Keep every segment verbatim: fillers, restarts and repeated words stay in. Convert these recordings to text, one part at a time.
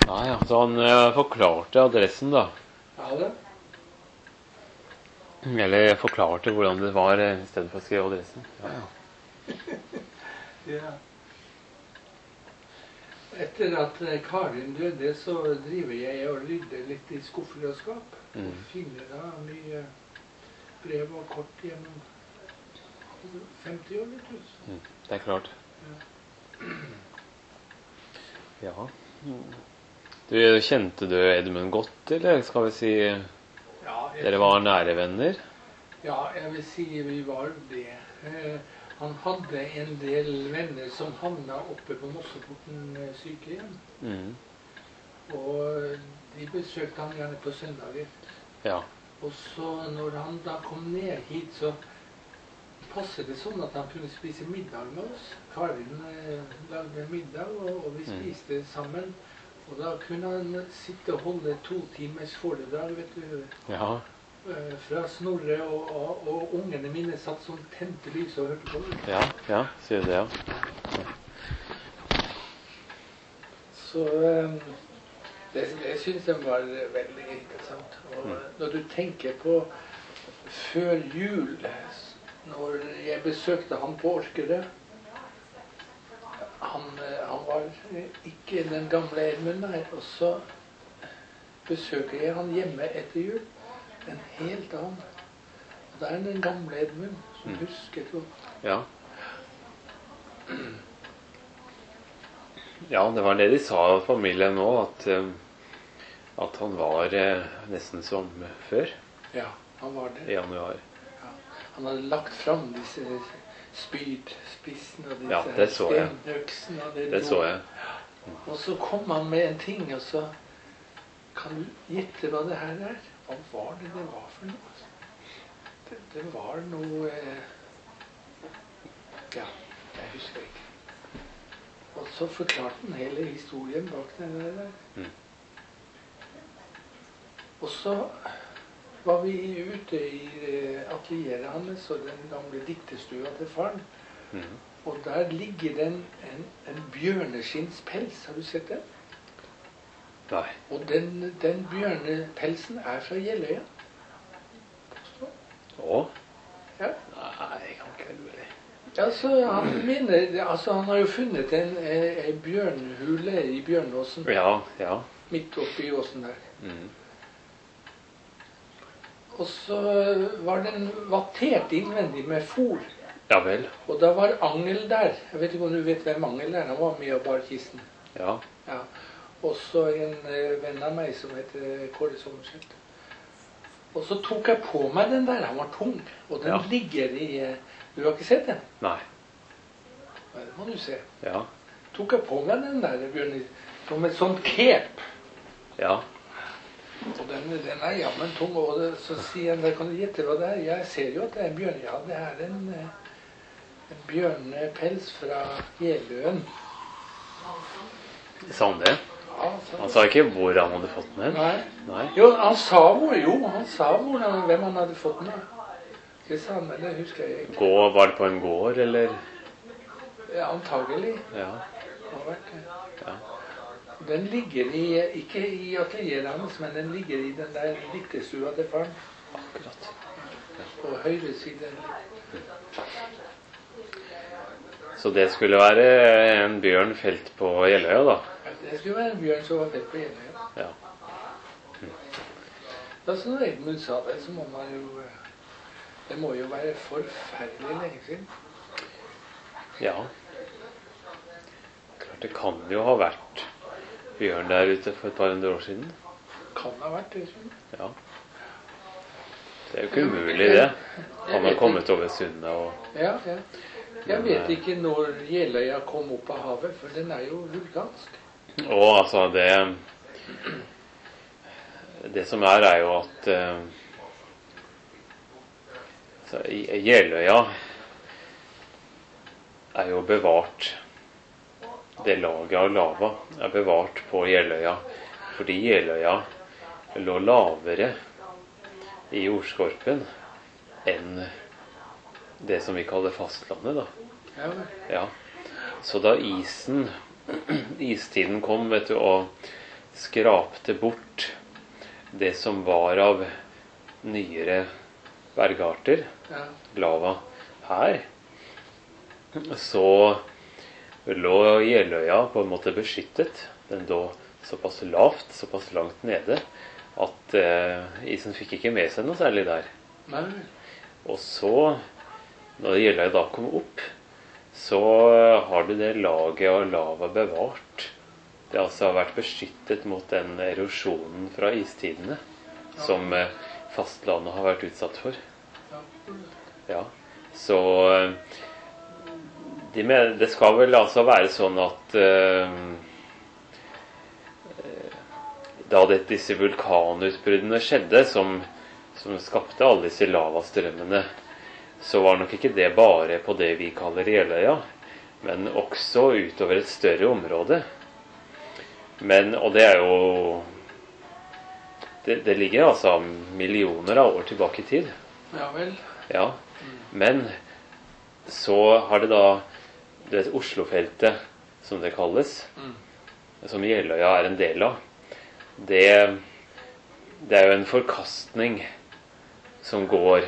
Ja, ja, så han eh, forklarte adressen da. Ja det. Eller forklarte hvordan det var eh, i stedet for å skrive adressen. Ja, ja. Ja. Etter at eh, Karin døde, så driver jeg og rydder litt i skuffer og skap. Mm. Og finner da mye brev og kort gjennom femti år, vet du. Mm, det er klart. Ja. Ja. Du, kjente du Edmund godt, eller skal vi si Ja, jeg, dere var nære venner? ja, jeg vil si vi var det. Eh, han hadde en del venner som havna oppe på Mosseporten eh, sykehjem. Mm. Og de besøkte han gjerne på søndager. Ja. Og så når han da kom ned hit, så passet det sånn at han kunne spise middag med oss. Karin eh, lagde middag, og, og vi spiste sammen. Og da kunne han sitte og holde to timers foredrag, vet du. Ja. eh, Fra Snorre, og, og, og ungene mine satt som tente lys og hørte på det. Ja, ja, sier det, ja. Så eh, det, det synes jeg var veldig interessant. Og Mm. når du tenker på før jul, når jeg besøkte han på Orkerø, han, eh, han var ikke den gamle Edmund her, og så besøker jeg han hjemme etter jul, en helt annen. Og det er den gamle Edmund som Mm. husker godt. Ja. Ja, det var det de sa av familien nå, at, eh, at han var eh, nesten som før, Ja, han var det. i januar. Han hadde lagt fram disse spydspissene og disse Ja, det så jeg. stenøksene. Og det, Det så jeg. Og så kom han med en ting, og så kan du gjette hva det her er? Hva var det det var for noe? Det, det var noe eh, Ja, jeg husker ikke. Og så forklarte han hele historien bak den der. Mm. Og så var vi ute i eh, atelieret hans og den gamle dikterstua til faren. Mm. Og der ligger det en, en, en bjørneskinnspels. Har du sett den? Nei. Og den, den bjørnepelsen er fra Jeløya. Å? Ja. Nei, jeg kan ikke lure det. Altså, han minner, altså, han har jo funnet en, eh, en bjørnhule i Bjørnåsen. Ja, ja. Midt oppi åsen der. Mm. Og så var den vattert innvendig med fôr. Ja vel. Og da var Angel der. Jeg vet ikke om du vet hvem Angel er. Han var med og bar kisten. Ja. Ja. Og så en eh, venn av meg som heter Kåre Sommerseth. Og så tok jeg på meg den der. Han var tung. Og den Ja. ligger i eh, Du har ikke sett den? Nei. Ja, det må du se. Ja. Tok jeg på meg den der Bjørn, som et sånt cape. Ja. Og den, den er jammen tung. Og det, så sier han, kan du gjette hva det er? Jeg ser jo at det er en bjørn. Ja, det er en, eh, en bjørnepels fra Jeløen. Sa han det? Ja, så, Han sa ikke hvor han hadde fått den hen? nei. Nei. Jo, han sa hvor, jo, han sa hvor, hvem han hadde fått den av. Det sa han, men det husker jeg ikke. Gå, var det på en gård, eller? Ja, antagelig. Ja. Har vært det. Ja. Den ligger i, ikke i atelieret hans, men den ligger i den der dikterstua til faren. Akkurat. På høyre side. Så det skulle være en bjørn felt på Jeløya, da? Det skulle være en bjørn som var felt på Jeløya. Ja. Da så når Edmund sa det, så må man jo... Det må jo være forferdelig lenge siden. Ja. Klart det kan jo ha vært bjørn der ute for et par hundre år siden. Kan ha vært det, sånn. Ja. Det er jo ikke umulig, det. Han har kommet over sundet og... Ja, ja. Jeg vet ikke når Jeløya kom opp av havet, for den er jo vulkansk. Og altså, det... Det som er, er jo at... eh, så i- Jeløya er jo bevart. Det laget av lava er bevart på Jeløya, fordi Jeløya lå lavere i jordskorpen enn det som vi kaller fastlandet, da. Ja, vel. Ja. Så da isen, istiden kom, vet du, og skrapte bort det som var av nyere bergarter, Ja. lava her, så lå Jeløya på en måte beskyttet. Den lå såpass lavt, såpass langt nede, at eh, isen fikk ikke med seg noe særlig der. Nei. Og så, når Jeløya da kom opp, så har du det laget av lava bevart. Det altså har vært beskyttet mot den erosjonen fra istidene som eh, fastlandet har vært utsatt for. Ja. Ja, så eh, de mener, det skal vel altså være sånn at eh, da det, disse vulkanutbruddene skjedde, som, som skapte alle disse lavastrømmene, så var nok ikke det bare på det vi kaller Jeløya, men også utover et større område. Men, og det er jo det, det ligger altså millioner av år tilbake i tid. Ja vel. Ja, men så har det da det Oslofeltet, som det kalles, Mm. som Jeløya er en del av. Det, det er jo en forkastning som går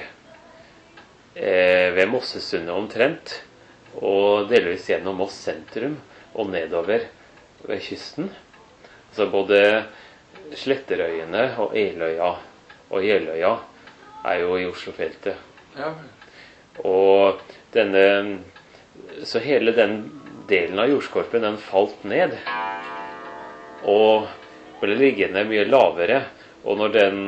eh, ved Mossesundet omtrent, og delvis gjennom Moss sentrum og nedover ved kysten. Så både Sletterøyene og Eløya og Jeløya er jo i Oslofeltet. Ja vel. Og denne, så hele den delen av jordskorpen, den falt ned, og ble liggende mye lavere. Og når den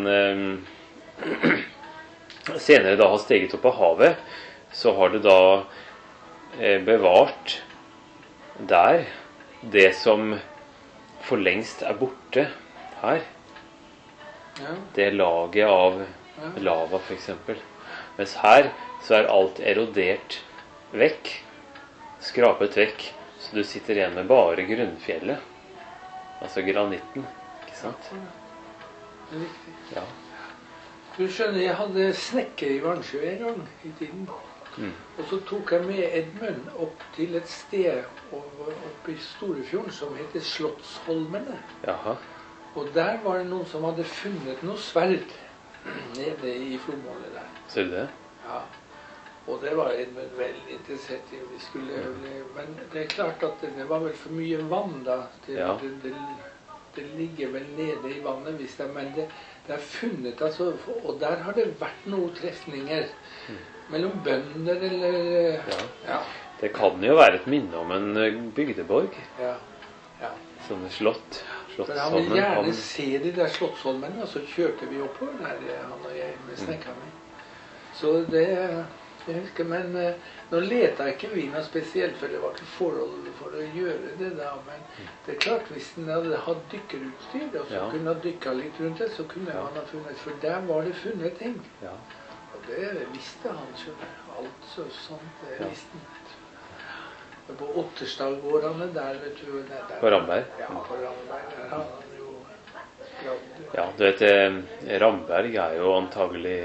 eh, senere da har steget opp av havet, så har det da eh, bevart der det som for lengst er borte her. Ja. Det laget av Ja. lava, for eksempel. Mens her så er alt erodert vekk, skrapet vekk, så du sitter igjen med bare grunnfjellet. Altså granitten, ikke sant? Det er riktig. Ja. Du skjønner, jeg hadde snekker i Varnsjø en gang i tiden. Mm. Og så tok jeg med Edmund opp til et sted oppe i Storefjorden som heter Slottsholmene. Jaha. Og der var det noen som hadde funnet noe sverd nede i flommålet der. Ser du det? Ja. Og det var Edmund veldig interessert i. Vi skulle, men det er klart at det, det var vel for mye vann da. Det, Ja. det, det, det ligger vel nede i vannet, hvis det, men det, det er funnet, altså, og der har det vært noen trefninger mellom bønder eller Ja. Ja. Det kan jo være et minne om en eh, bygdeborg. Ja. Ja. Sånn slott. For han vil Slottsholmen. gjerne Han, se de der Slottsholmene, og så kjørte vi oppover der, han og jeg, med snekkeren min. Så det, jeg husker, men eh, nå leter jeg ikke vi noe spesielt, for det var ikke forhold for å gjøre det da, men det er klart, hvis den hadde hatt dykkerutstyr, og så Ja. kunne ha dykket litt rundt det, så kunne Ja. han ha funnet, for der var det funnet ting. ja. Og det visste han, skjønner. Alt så sånt, det Ja. visste han. Og på Otterstadgårdene der, vet du. Der, der, På Ramberg? Ja, på Ramberg. Der har han jo gravd. Ja, du vet, eh, Ramberg er jo antagelig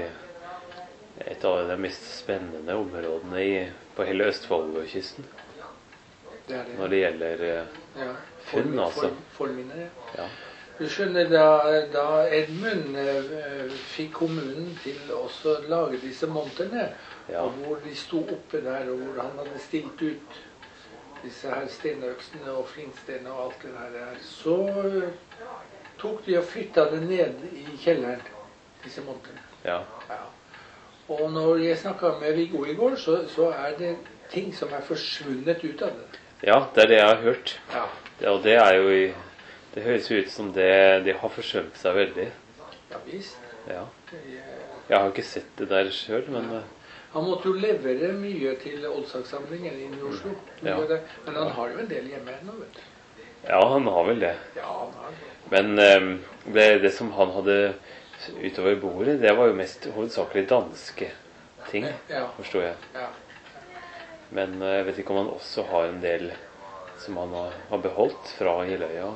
et av de mest spennende områdene i, på hele Østfoldkysten. Det er det. Når det gjelder eh, Ja, funn, form- altså. form- Forminner, ja. ja. Du skjønner, da, da Edmund eh, fikk kommunen til også å lage disse monterne, Ja. og hvor de sto oppe der, og hvor han hadde stilt ut disse her stenøksene og flintstenene og alt det der, så eh, tok de og flytta det ned i kjelleren, disse monterne. ja. Ja. Og når jeg snakka med Viggo i går, så, så er det ting som er forsvunnet ut av det. Ja, det er det jeg har hørt. Ja. Det, og det er jo i Det høres ut som det, de har forsømt seg veldig. Ja visst. Ja. Jeg, Jeg har ikke sett det der sjøl, men eh, Han måtte jo levere mye til Oldsakssamlingen i Oslo. Mye Ja. av det. Men han har jo en del hjemme ennå, vet du. ja, han har vel det. Ja, han har det. Men eh, det, det som han hadde utover bordet, det var jo mest hovedsakelig danske ting, Ja. forstår jeg. Ja. Men eh, jeg vet ikke om han også har en del som han har, har beholdt fra Jeløya.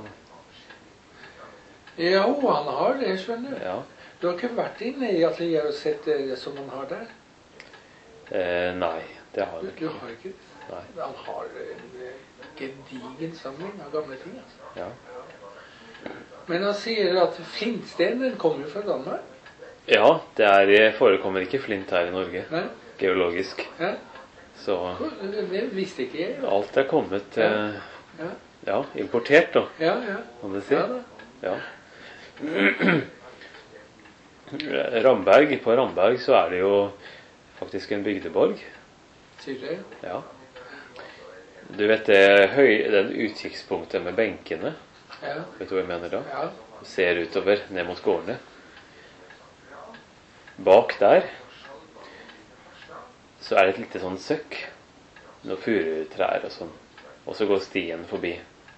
Jo, han har det, skjønner du. Ja. Du har ikke vært inne i atelieret og sett det som han har der? Eh, nei, det har Du, han du ikke. har ikke det? Nei. Han har en eh, gedigen samling av gamle ting, altså. Ja. Men han sier at flintsten, den kommer jo fra Danmark. Ja, det er, forekommer ikke flint her i Norge, Nei? geologisk. Ja. Så Det visste ikke jeg. alt er kommet eh, Ja, ja, importert, da, ja. ja. kan du si. Ja da. Ja. Ramberg, på Ramberg så er det jo faktisk en bygdeborg. Sier det? Ja. Du vet det høy, den utkikkspunktet med benkene. Ja. Vet du hva jeg mener da? Ja. Du ser utover, ned mot gårdene. Bak der så er det et lite sånn søkk. Noen furutrær og sånn. Og så går stien forbi.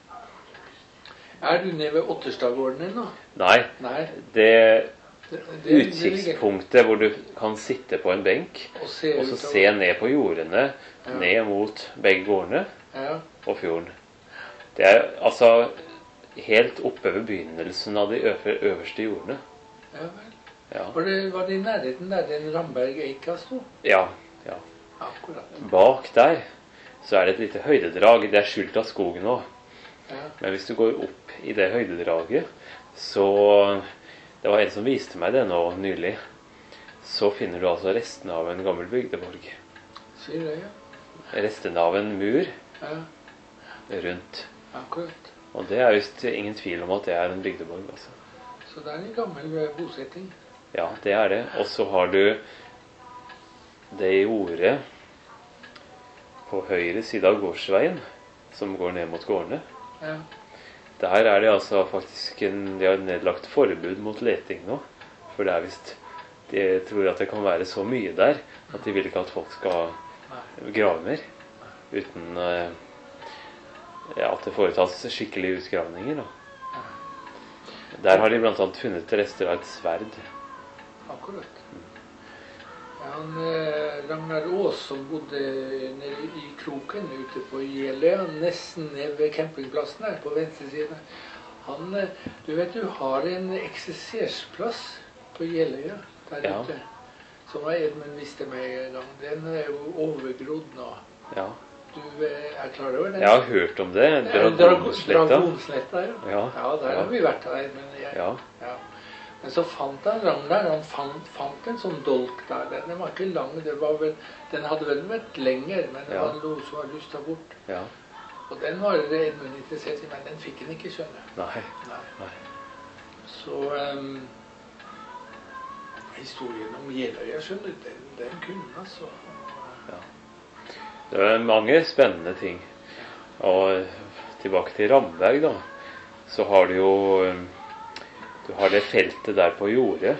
Er du nede ved Otterstadgården din nå? Nei, Nei. det Det, det, utsiktspunktet hvor du kan sitte på en benk Og se og så utover. se ned på jordene, Ja. ned mot begge gårdene Ja. og fjorden. Det er altså helt oppe ved begynnelsen av de øver, øverste jordene. Ja vel. Ja, Var det, var det i nærheten der den Ramberg-eika sto? ja, ja. Akkurat. Bak der så er det et lite høydedrag. Det er skjult av skog nå. Ja. Men hvis du går opp i det høydedraget, så det var en som viste meg det nå nylig. Så finner du altså restene av en gammel bygdeborg. Sier det, ja. Restene av en mur Ja. rundt. Akkurat. Og det er just ingen tvil om at det er en bygdeborg. Altså. Så det er en gammel eh, bosetting. Ja, det er det. Og så har du det jordet på høyre side av gårdsveien, som går ned mot gårdene. Ja. Der er det altså faktisk en, de har nedlagt forbud mot leting nå. For det er visst, de tror at det kan være så mye der at de vil ikke at folk skal grave mer. Uten eh, ja, at det foretas skikkelige utgravninger. Da. Der har de blant annet funnet rester av et sverd. Akkurat. Ja, han, eh, Ragnar Aas, som bodde nede i kroken ute på Jeløya, nesten ned ved campingplassen her på venstre side. Han, eh, du vet du har en eksersersplass på Jeløya der Ja. ute. Som Edmund visste meg en gang. Den er jo overgrodd nå. Ja. Du eh, er klar over den? Jeg har hørt om det. Ja, Dragonsletta. Dragonsletta, ja. Ja. Ja, der Ja. har vi vært der. Men, jeg, Ja. ja. men så fant han Ragnar, han fant, fant en sånn dolk der. Den var ikke lang, det var vel, den hadde vel vært lenger, men det Ja. var noe som var lyst bort. Ja. Og den var Edmund interessert i, men den fikk han ikke skjønne. Nei. Nei. Nei. Så um, historien om Jeløya, skjønner du, den, den kunne altså. Det er mange spennende ting. Og tilbake til Ramberg, da. Så har du jo Du har det feltet der på jordet.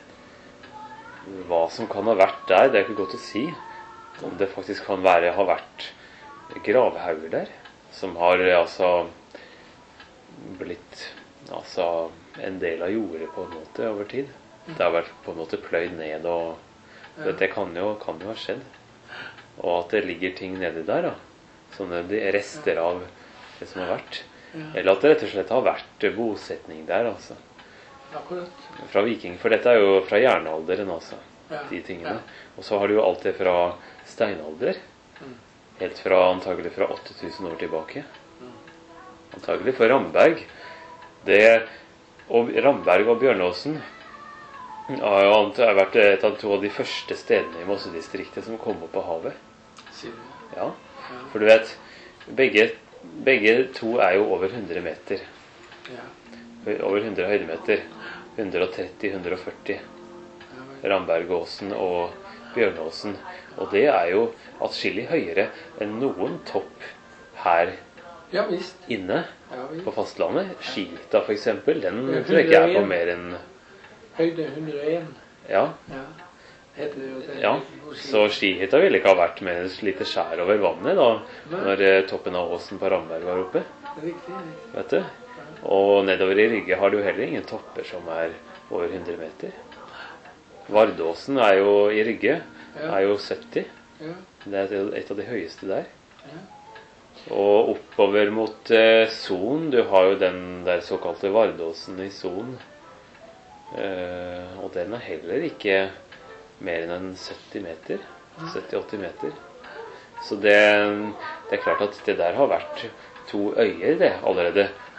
Hva som kan ha vært der, det er ikke godt å si. Om det faktisk kan være, ha vært gravhauger der. Som har altså blitt altså en del av jordet på en måte over tid. Det har vært på en måte pløyd ned, og det kan jo, kan jo ha skjedd. Og at det ligger ting nedi der, da. Sånne rester av det som har vært. Eller at det rett og slett har vært bosetning der, altså. Akkurat. Fra viking, for dette er jo fra jernalderen, altså. Ja. De tingene. Ja. Og så har du jo alt det fra steinalder. Mm. Helt fra antagelig fra åtte tusen år tilbake. Antagelig for Ramberg. Det, og Ramberg og Bjørnåsen har jo har vært et av to av de første stedene i Mossedistriktet som kom opp av havet. Sier du. Ja, for du vet, begge, begge to er jo over hundre meter. Ja. Over hundre høydemeter. hundre tretti til hundre førti. Ja, vel. Rambergåsen og Bjørnåsen. Og det er jo atskillig høyere enn noen topp her Ja visst. inne Ja, visst. på fastlandet. Skita for eksempel, den Ja, tror jeg ikke er på hundre og en. mer enn Høyde hundre og en. ja, Ja. Heter det jo det. ja. Så skihytta ville ikke ha vært mer enn et lite skjær over vannet da, når eh, toppen av åsen på Ramberg var oppe. Riktig. riktig. Vet du? Og nedover i Rygge har du heller ingen topper som er over hundre meter. Vardåsen er jo i Rygge, Ja. er jo sytti. Ja. Det er et- et av de høyeste der. Ja. Og oppover mot eh, Son, du har jo den der såkalte Vardåsen i Son. Eh, og den er heller ikke mer enn en sytti meter. sytti til åtti meter. Så det, det er klart at det der har vært to øyer det allerede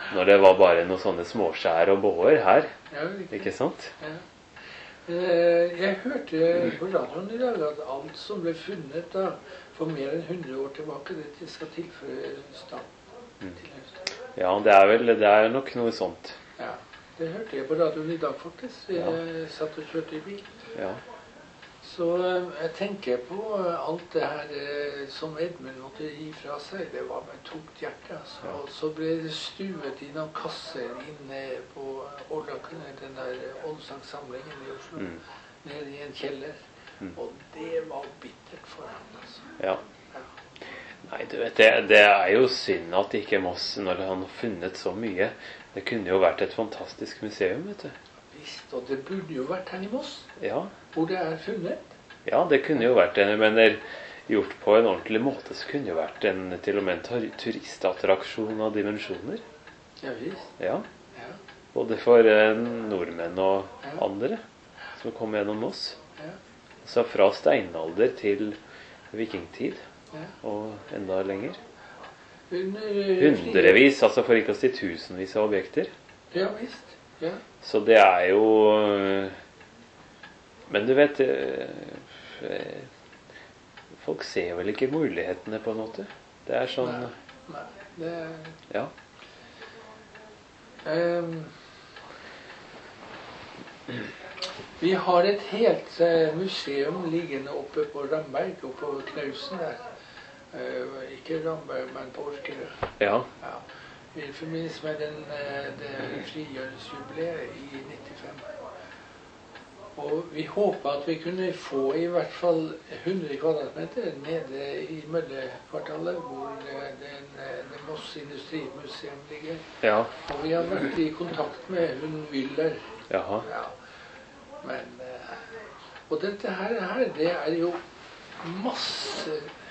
Når det var bare noen sånne småskjær og båer her. Ja, riktig. Ikke sant? Ja. Eh, Jeg hørte på radioen i dag at alt som ble funnet da, for mer enn hundre år tilbake, det skal tilføre staten. Mm. Tilhøre staten. Ja, det er vel det er nok noe sånt. Ja, det hørte jeg på radioen i dag faktisk. Jeg Ja. satt og kjørte i bil. Ja. Så eh, jeg tenker på eh, alt det her eh, som Edmund måtte gi fra seg. Det var med tungt hjerte. Altså. Ja. Og så ble det stuet i noen kasser inne på Årlaken, den der Ålsangsamlingen i Oslo. Mm. Nede i en kjeller. Mm. Og det var bittert for ham. Altså. Ja. Ja. Nei, du vet, det, det er jo synd at ikke Moss, når han har funnet så mye. Det kunne jo vært et fantastisk museum, vet du. Visst, og det burde jo vært her i Moss, Ja, hvor det er funnet. ja det kunne jo vært en, men det er gjort på en ordentlig måte, så kunne jo vært en, til og med en tur- turistattraksjon av dimensjoner. Ja visst. Ja, Ja, både for eh, nordmenn og Ja. andre som kom gjennom Moss. ja, Så fra steinalder til vikingtid, ja. og enda lenger. Under, Hundrevis, altså for ikke å si tusenvis av objekter. Ja visst. Ja. Så det er jo øh, Men du vet øh, øh, folk ser vel ikke mulighetene på en måte. Det er sånn Nei, nei, det er Ja. Ehm, Vi har et helt eh, museum liggende oppe på Ramberg, oppe på Knausen der. Eh, ikke Ramberg, men på Orkerø. Ja. Ja. I forbindelse med den, eh, det frigjøringsjubileet i nittifem. Og vi håper at vi kunne få i hvert fall hundre kvadratmeter nede i Møllekvartalet, hvor eh, den, eh, det Moss Industrimuseum ligger. Ja. Og vi har vært i kontakt med hun Wyller. Jaha. Ja. Men eh, Og dette her, her, det er jo masse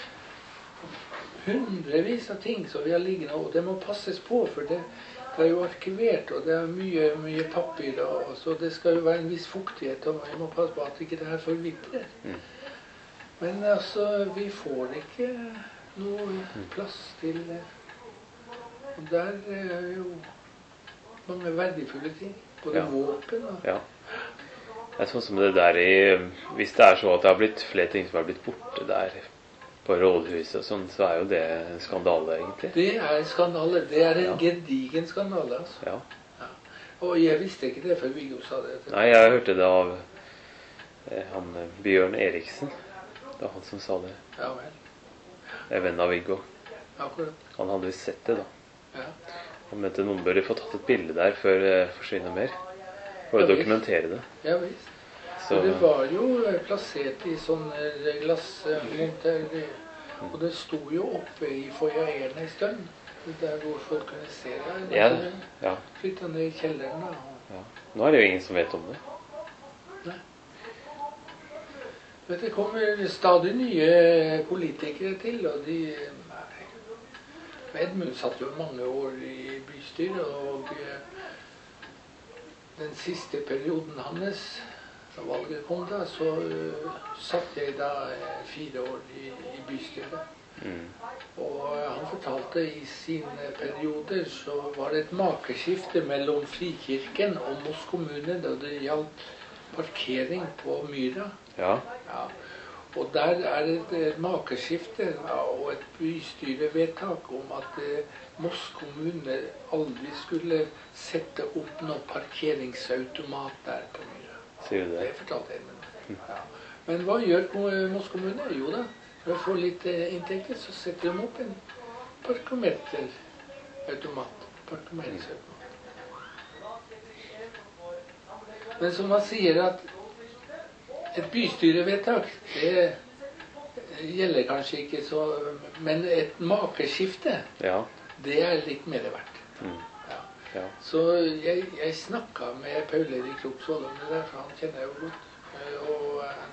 hundrevis av ting som vi har liggende, og det må passes på, for det, det er jo arkivert, og det er mye, mye papir, og, så det skal jo være en viss fuktighet, og vi må passe på at ikke det her forvitrer. Mm. Men altså, vi får ikke noe plass til det. Og der er jo mange verdifulle ting, både Ja. våpen og Ja. Det er sånn som det der i Hvis det er så at det har blitt flere ting som har blitt borte der på rådhuset og sånn, så er jo det en skandale, egentlig. Det er en skandale. Det er en Ja. gedigen skandale, altså. Ja. Ja. Og jeg visste ikke det før Viggo sa det. Nei, jeg hørte det av eh, han eh, Bjørn Eriksen. Det var han som sa det. Ja vel. Jeg er venn av Viggo. Akkurat. Han hadde visst sett det, da. Ja. Han mente noen burde få tatt et bilde der før det forsvinner mer. For Ja, å visst. dokumentere det. Ja visst. Så, Og det var jo eh, plassert i sånne glassmonter, og det sto jo oppe i foajeen en stund, der hvor folk kunne se det. ja, ja, Flytta ned i kjelleren da. og- ja. Nå er det jo ingen som vet om det. Nei. Vet du, det kommer stadig nye politikere til, og de nei. Edmund satt jo mange år i bystyret, og eh, den siste perioden hans, da valget kom da, så uh, satt jeg da eh, fire år i, i bystyret. Mm. Og eh, han fortalte i sine perioder så var det et makeskifte mellom Frikirken og Moss kommune da det gjaldt parkering på Myra. Ja. Ja. Og der er det et, et makeskifte ja, og et bystyrevedtak om at eh, Moss kommune aldri skulle sette opp noen parkeringsautomat der på Myra. Sier du det? Det fortalte jeg meg. Ja. Men hva gjør ko- Moss kommune? Jo da, for å få litt eh, inntekter så setter de opp en parkometerautomat. Parkeringsautomat. Men som man sier at et bystyrevedtak, det gjelder kanskje ikke så, men et makeskifte, Ja. det er litt mer verdt. Mm. Ja. Ja. Så jeg, jeg snakket med Paul Erik Kroksvold om det der, for han kjenner jeg jo godt. Eh, Og eh,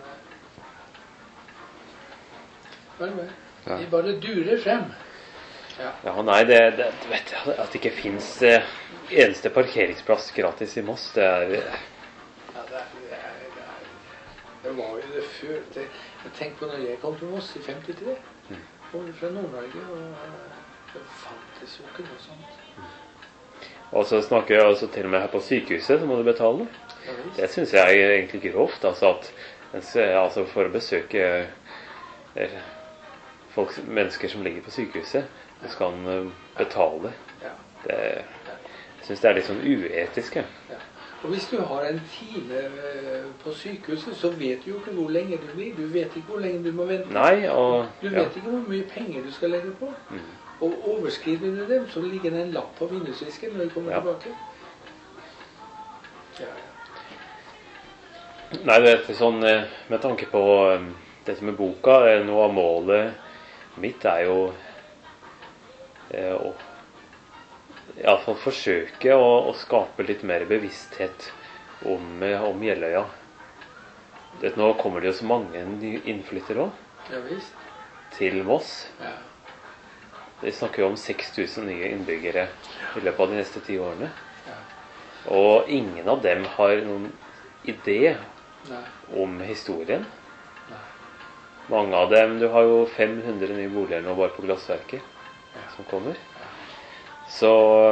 vel, vel. Ja. De bare durer frem. Ja. Ja, nei, det, det du vet jeg, at det ikke fins eh, eneste parkeringsplass gratis i Moss, det er eh, Ja, det, er, det, er, det, er, det var jo det før. Det, jeg tenker på når jeg kom til Moss i femtitre. Mm. Kom fra Nord-Norge, og eh, det fantes jo ikke noe sånt. Og så snakker jeg altså til og med her på sykehuset, så må du betale. Det synes jeg er egentlig grovt, altså at altså for å besøke eh, folk, mennesker som ligger på sykehuset, så skal han betale. Det, jeg synes det er litt sånn uetisk. Ja. Og hvis du har en time på sykehuset, så vet du jo ikke hvor lenge du blir. Du vet ikke hvor lenge du må vente. Nei, og, du vet ja. ikke hvor mye penger du skal legge på. Mm. Og overskrider du dem, så ligger det en lapp på vindusvisken når du kommer ja. tilbake. Ja, ja. Nei, det er sånn, med tanke på dette med boka, noe av målet mitt er jo eh, å i alle fall forsøke å, å skape litt mer bevissthet om, om Jeløya. Det, nå kommer det jo så mange innflyttere også, ja, visst. Til Moss. Ja. Vi snakker jo om seks tusen nye innbyggere i løpet av de neste ti årene. Ja. Og ingen av dem har noen idé Nei. om historien. Nei. Mange av dem, du har jo fem hundre nye boliger nå bare på Glassverket ja. som kommer. Så,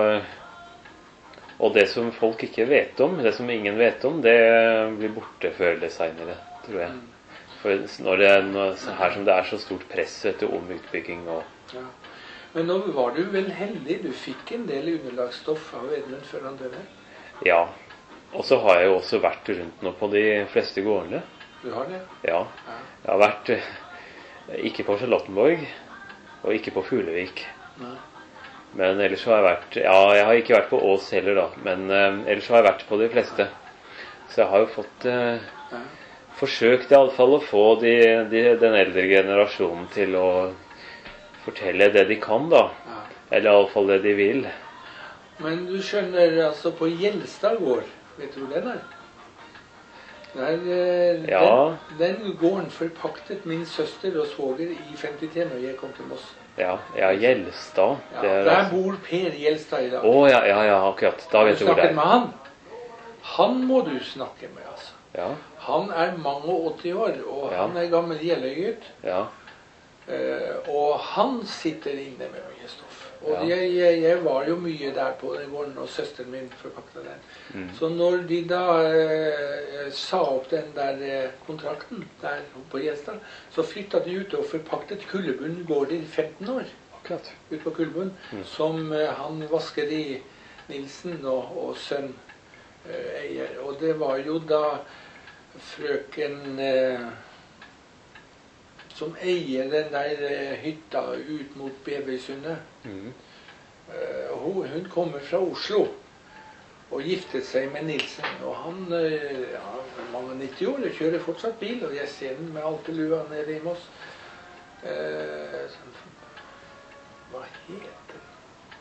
og det som folk ikke vet om, det som ingen vet om, det blir borte før eller senere, tror jeg. For når det er noe, her som det er så stort press etter om utbygging og... Ja. Men nå var du vel heldig, du fikk en del underlagsstoff av Edmund før han døde? Ja, og så har jeg jo også vært rundt nå på de fleste gårdene. Du har det? Ja, jeg har vært ikke på Charlottenborg, og ikke på Fuglevik. Nei. Men ellers har jeg vært, ja, jeg har ikke vært på Ås heller da, men uh, ellers har jeg vært på de fleste. Så jeg har jo fått uh, ja. forsøkt i alle fall å få de, de, den eldre generasjonen til å fortelle det de kan da, ja. eller i alle fall det de vil. Men du skjønner, altså på Gjelstad gård, vet du hvor den er? Der, uh, ja. den, den gården forpaktet min søster og svoger i femtitre når jeg kom til Moss. Ja, ja, Gjelstad. Ja, der altså... bor Per Gjelstad i dag. Å, ja, ja, ja, akkurat. Da vet du hvor det er. Har du snakket med han? Han må du snakke med, altså. Ja. Han er mange og åtti år, og ja. han er gammel Jeløygutt. Ja. Uh, og han sitter inne med mye stoff. Og ja. jeg, jeg, jeg var jo mye der på den gården, og søsteren min forpaktet den. Mm. Så når de da uh, sa opp den der uh, kontrakten der på Gjelstad, så flyttet de ut og forpaktet Kullebunn gård i femten år. Akkurat. Ut på Kullebunn, mm. som uh, han vasker i Nilsen og, og sønn uh, eier. Og det var jo da frøken... Uh, som eier den der uh, hytta ut mot Beversundet. Mm. Uh, hun, hun kommer fra Oslo og giftet seg med Nilsen. Og han uh, ja, mange nitti år og kjører fortsatt bil, og jeg ser den med alpelua nede i Moss. Uh, sånn, hva heter den?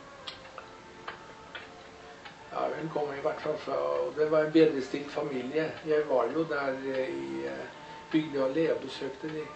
Ja, hun kommer i hvert fall fra, og det var en bedrestilt familie. Jeg var jo der uh, i uh, Bygde Allé og besøkte de.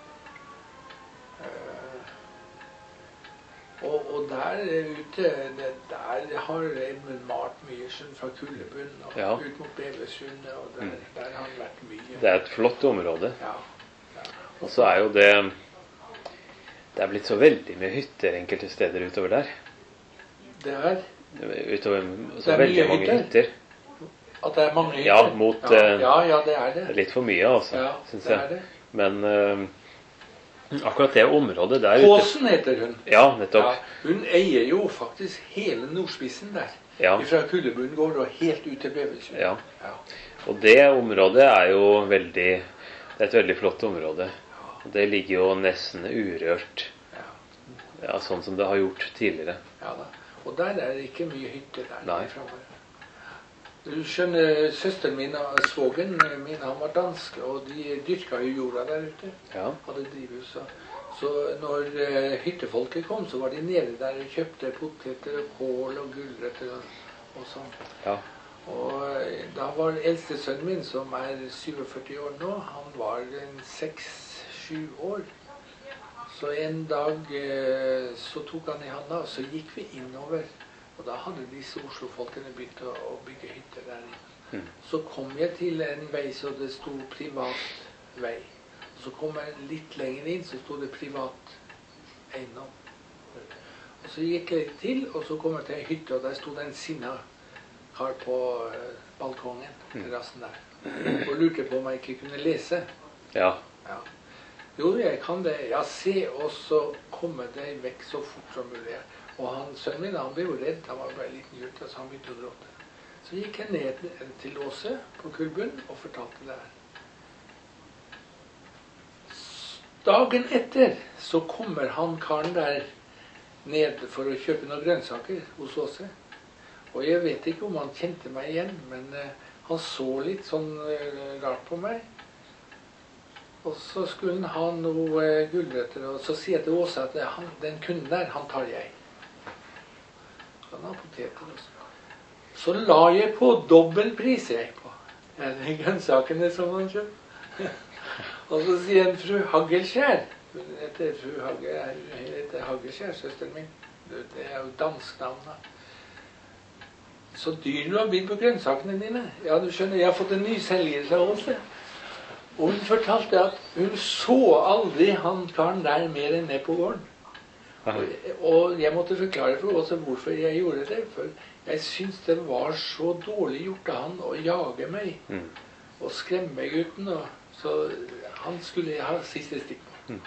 Uh, og, og der ute, det, der har Edmund malt mye skjønn fra Kullebunn og ja. ut mot Beversundet, og der, mm. der har han vært mye. Det er et flott område. Ja. Ja. Og så er jo det, det er blitt så veldig med hytter enkelte steder utover der. Det er? Utover, så det er veldig mange hytter. hytter. At det er mange hytter? Ja, mot, ja, ja, ja det er det. Litt for mye, altså, ja, synes det jeg. Er det. Men... Uh, akkurat det området der Påsen heter hun. Ja, nettopp. Ja, hun eier jo faktisk hele nordspissen der. Ja. Fra Kullebunn går og helt ut til Beversundet. Ja. ja. Og det området er jo veldig, det er et veldig flott område. Ja. Og det ligger jo nesten urørt. Ja. Ja, sånn som det har gjort tidligere. Ja da. Og der er det ikke mye hytter der. Nei. Du skjønner, søsteren min og svogen min, han var dansk, og de dyrket jo jorda der ute. Ja. Hadde drivhus. Så når uh, hyttefolket kom, så var de nede der og kjøpte poteter og kål og gulrøtter og, og sånn. Ja. Og uh, da var eldste sønnen min, som er syvogførti år nå, han var seks sju år. Så en dag uh, så tok han i handa, og så gikk vi innover. Og da hadde disse Oslo-folkene begynt å, å bygge hytter der inne. Mm. Så kom jeg til en vei så det stod privat vei. Så kom jeg litt lenger inn, så stod det privat eiendom. Og så gikk jeg til, og så kom jeg til en hytte, og der stod en sinna kar på eh, balkongen, terrassen der, og lurte på om jeg ikke kunne lese. Ja. Ja. Jo, jeg kan det. Ja, se, og så komme deg vekk så fort som mulig. Og han, sønnen min, han ble jo redd. Han var bare en liten gutt, så han begynte å gråte. Så gikk jeg ned til Åse på Kullbunnen og fortalte det her. Dagen etter så kommer han karen der ned for å kjøpe noen grønnsaker hos Åse. Og jeg vet ikke om han kjente meg igjen, men uh, han så litt sånn uh, rart på meg. Og så skulle han ha noe uh, gulrøtter, og så sier jeg til Åse at han, den kunden der, han tar jeg. Han har poteter også. Så la jeg på dobbeltpris jeg på de grønnsakene som han kjøpte. Og så sier en fru Hagelskjær, hun heter fru Hagel, hun heter Hagelskjær, søsteren min. Det er jo dansk navn da. Så dyr du har blitt på grønnsakene dine. Ja, du skjønner, jeg har fått en ny selger fra Åse. Og hun fortalte at hun så aldri han karen der mer enn ned på gården. Og, og jeg måtte forklare for Åse hvorfor jeg gjorde det. For jeg syntes det var så dårlig gjort av han å jage meg. Mm. Og skremme gutten. Og, så han skulle ha siste stikk på. Mm.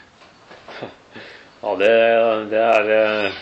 Ja, det, det er...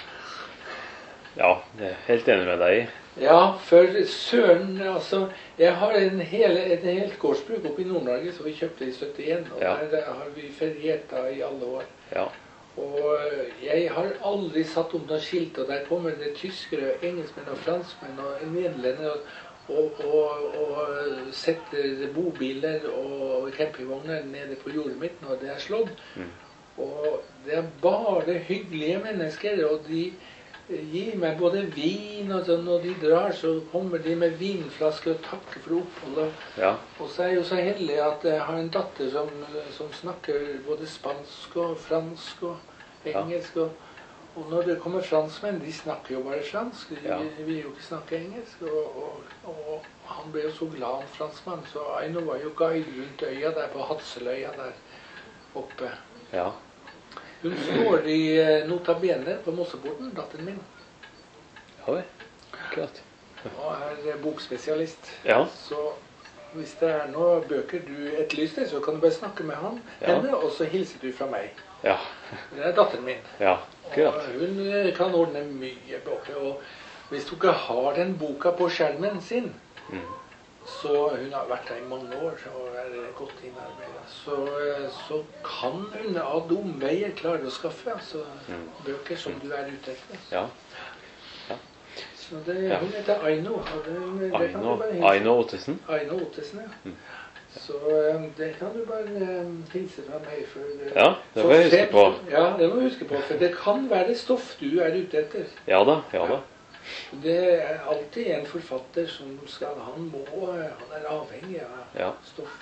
Ja, det er helt enig med deg i. Ja, for søren, altså, jeg har en hel, et helt gårdsbruk oppe i Nord-Norge som vi kjøpte i syttien, og ja. Der har vi feriert da i alle år. Ja. Og jeg har aldri satt om noe skilt, og der kommer det tyskere, engelskmenn og franskmenn og nederlendere og, og, og setter bobiler og campingvogner nede på jordet mitt når det er slått. Mm. Og det er bare hyggelige mennesker, og de gir meg både vin og sånn. Når de drar, så kommer de med vinflasker og takker for oppholdet. Ja. Og så er jeg jo så heldig at jeg har en datter som, som snakker både spansk og fransk og engelsk. Ja. Og, og når det kommer franskmenn, de snakker jo bare fransk. De ja. vil jo ikke snakke engelsk. Og, og, og han ble jo så glad om franskmann, så Aino var jo guide rundt øya der på Hadseløya der oppe. Ja. Hun står i notabene på Mosseporten, datteren min. Ja, klart. Og er bokspesialist. Ja. Så hvis det er noen bøker du etterlyser, så kan du bare snakke med han, ja. henne, og så hilser du fra meg. Ja. Det er datteren min. Ja, klart. Og hun kan ordne mye bøker. Og hvis du ikke har den boka på skjermen sin, mm. så hun har vært der i mange år, så er det godt innarbeidet. Så, så kan hun av domveier klare å skaffe altså, mm. bøker som du er ute etter. Ja. Ja. Så det, hun heter Aino. Det, det Aino, Aino Ottesen? Aino Ottesen, ja. Mm. Så det kan du bare hilse fra meg. For det, ja, det må jeg huske på. Ja, det må jeg huske på, for det kan være stoff du er ute etter. Ja da, ja da. Det er alltid en forfatter som skal, han må, han er avhengig av ja. stoff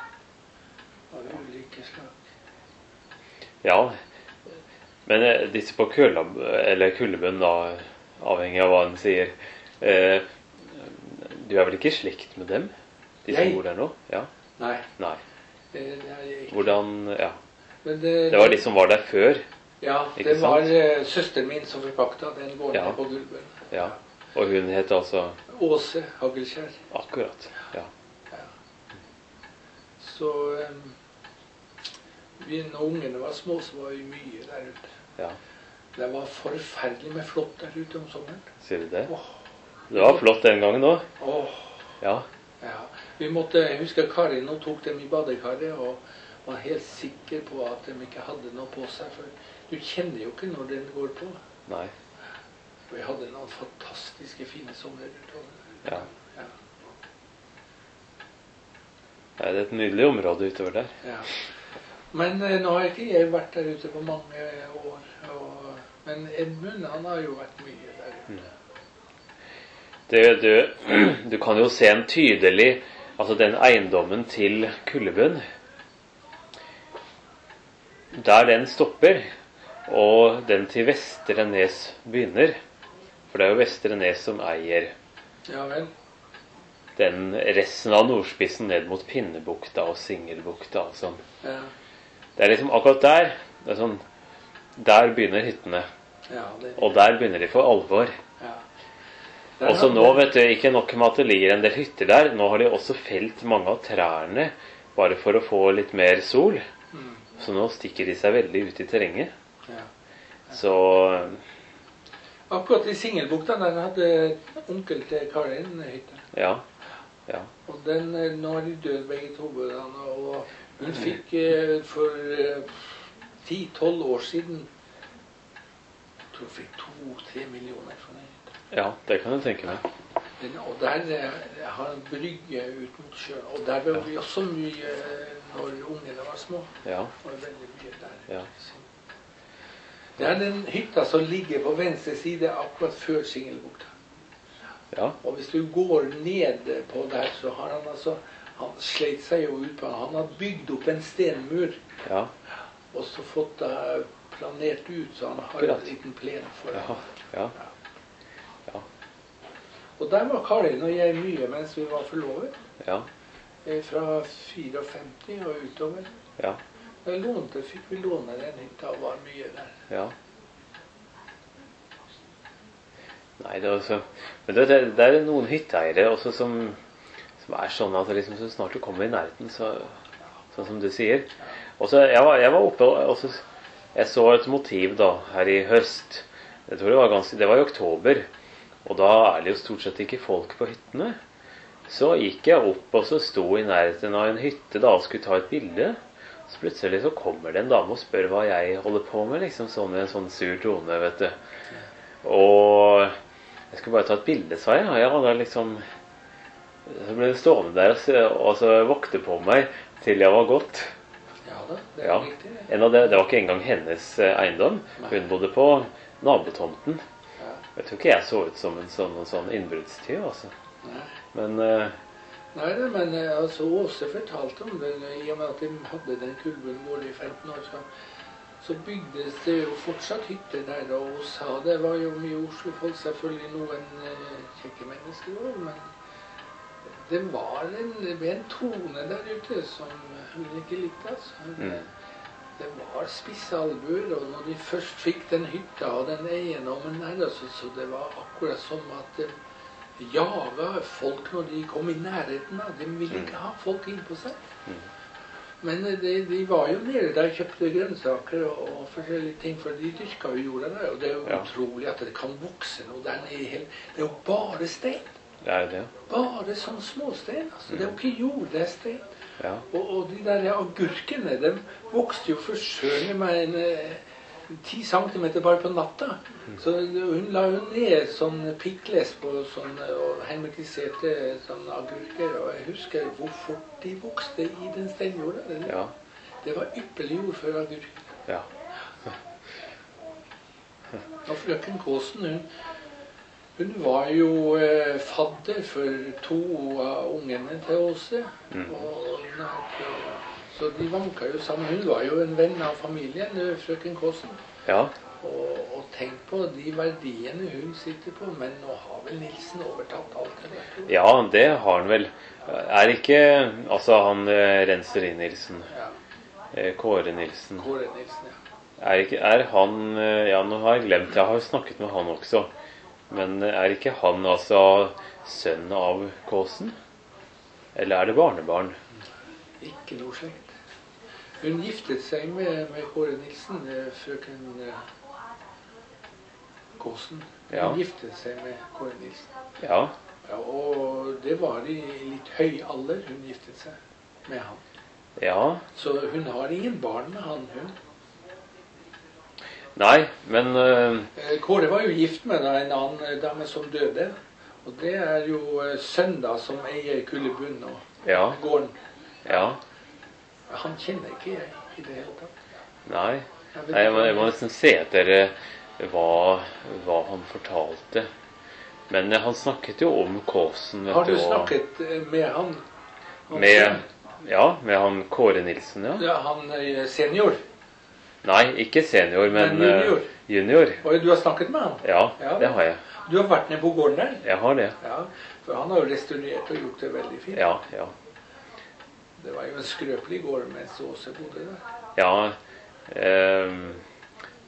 av ulike slag. Ja, men disse på Kullab, eller Kullebunn da, avhengig av hva han sier, eh, du er vel ikke slekt med dem? De som bor der nå? Ja. Nei. Nei. Det, det er jeg ikke. Hvordan, ja. Men det, det var de som var der før? Ja, det var uh, søsteren min som forpakta den gården ja. på Gullbunnen. Ja, og hun het altså? Åse Hagelskjær. Akkurat, ja. ja. Så um, vi, når ungene var små, så var vi mye der ute. Ja. Det var forferdelig med flott der ute om sommeren. Sier du det? Åh. Det var flott den gangen også. Åh. Ja. Ja. Vi måtte, jeg husker Karin og tok dem i badekaret og var helt sikker på at de ikke hadde noe på seg. For du kjenner jo ikke når den går på. Nei. Og vi hadde noen fantastiske fine sommer utover. Ja. Ja. Det er et nydelig område utover der. Ja. Men eh, nå har ikke jeg vært der ute på mange år. Og, men Edmund, han har jo vært mye der ute. Mm. Det, du, du kan jo se en tydelig, altså den eiendommen til Kullebunn, der den stopper, og den til Vestre Nes begynner, for det er jo Vestre Nes som eier ja, vel. Den resten av nordspissen ned mot Pinnebukta og Singelbukta og sånn. Ja. Det er liksom akkurat der, det er sånn, der begynner hyttene, ja, det, og der begynner de for alvor. Ja. Og så nå, vet du, ikke nok med at det ligger en del hytter der, nå har de også felt mange av trærne, bare for å få litt mer sol. Mm. Så nå stikker de seg veldig ut i terrenget. Ja. Ja. Så Akkurat i Singelbukta, der hadde onkel til Karin hytte. ja, ja. Og den, nå er de døde begge to, og hun fikk eh, for ti tolv år siden, jeg tror hun fikk to-tre millioner for den hytta. Ja, det kan jeg tenke meg. Den, og der eh, har en brygge ut mot sjøen, og der var vi også mye når ungene var små. Ja. Det var veldig mye der. Ja. Det er den hytta som ligger på venstre side akkurat før Singelbukta. Ja. Og hvis du går ned på der, så har han altså, han sleit seg jo ut på, han har bygd opp en stenmur, Ja. og så fått det planert ut, så han har Akkurat. en liten plen for det. Ja. Ja. Ja. Og der var Karin og jeg mye mens vi var forlovet, Ja. eh, fra fireogfemti og utover. Ja. Da lånte, fikk vi låne den hytta og var mye der. Ja. Nei, det er også... Men det, det, det er noen hytteeiere også som, som er sånn at det liksom, så snart du kommer i nærheten, så, sånn som du sier. Og så, jeg var, jeg var oppe, og så, jeg så et motiv da, her i høst. Jeg tror det var ganske, det var i oktober, og da er det jo stort sett ikke folk på hyttene. Så gikk jeg opp, og så sto i nærheten av en hytte da, og skulle ta et bilde. Så plutselig så kommer det en dame og spør hva jeg holder på med, liksom sånn i en sånn sur tone, vet du. Og jeg skulle bare ta et bilde, sa jeg. Ja, da liksom... Så ble det stående der og så, og så vokte på meg til jeg var gått. Ja da, det er Ja. riktig. En av det, det var ikke engang hennes eh, eiendom. Hun bodde på nabotomten. Ja. Jeg tror ikke jeg så ut som en sånn, en sånn innbruddstyv, altså. Nei. Men... Eh, Nei, det, men eh, altså Åse fortalte om det, i og med at de hadde den kulven vår i femten år, så, så bygdes det jo fortsatt hytter der, og hun sa det var jo mye Oslo-folk, selvfølgelig noen eh, kjekke mennesker også, men det var en, en tone der ute som hun ikke likte, altså. mm, Det var spisse albuer, og når de først fikk den hytta og den eiendommen der, altså, så det var akkurat som at eh, jaga folk når de kom i nærheten av. De ville ikke ha folk inn på seg. mm, Men eh, de, de var jo nede der og kjøpte grønnsaker og, og forskjellige ting, for de dyrka jo jorda der. Og det er jo Ja. utrolig at det kan vokse noe der nede. i hele- Det er jo bare stein. det er det. Bare sånn småstein. Altså. Det er jo ikke jord, det er stein. Ja. Og, og de der agurkene, de vokste jo for søren med en eh, ti centimeter bare på natta. Så hun la jo ned sånn pikkles på sånn, og hermetiserte sånne agurker. Og jeg husker hvor fort de vokste i den steinjorda. Det, Ja. det var ypperlig jord for agurk. Ja. Og frøken Kåsen, hun, hun var jo eh, fadder for to av ungene til Åse. Mm. Og nært, og, så de vanka jo sammen. Hun var jo en venn av familien, eh, frøken Kåsen. Ja. Og, og tenk på de verdiene hun sitter på, men nå har vel Nilsen overtatt alt det der. Ja, det har han vel. Er ikke, altså han eh, Renseri Nilsen, Ja, eh, Kåre Nilsen, Kåre Nilsen, ja. er, ikke, er han, eh, ja nå har jeg glemt, jeg har jo snakket med han også, men eh, er ikke han altså sønn av Kåsen? Eller er det barnebarn? Ikke noe slekt. Hun giftet seg med, med Kåre Nilsen, eh, frøken eh, Kåsen. Hun Ja. giftet seg med Kåre Nilsen. Ja, Ja, og det var i litt høy alder hun giftet seg med han. ja, Så hun har ingen barn med han, hun. nei, men eh, Eh, Kåre var jo gift med da, en annen eh, dame som døde. Og det er jo eh, søndag som eier Kullebunn og ja, gården. ja, Han kjenner ikke jeg i det hele tatt. nei. Jeg vet Nei, jeg må, ikke jeg må om- nesten se etter eh, hva, hva han fortalte. Men eh, han snakket jo om Kåsen, vet Har du og- snakket eh, med han? han Med, ja, med han Kåre Nilsen, ja. Ja, han eh, senior. Nei, ikke senior, men, Men junior. eh, junior. Og du har snakket med han? Ja, Ja. det har jeg. Du har vært nede på gården der? Jeg har det. Ja, for han har jo restaurert og gjort det veldig fint. Ja, ja. Det var jo en skrøpelig gård mens Åse bodde der. Ja, ehm,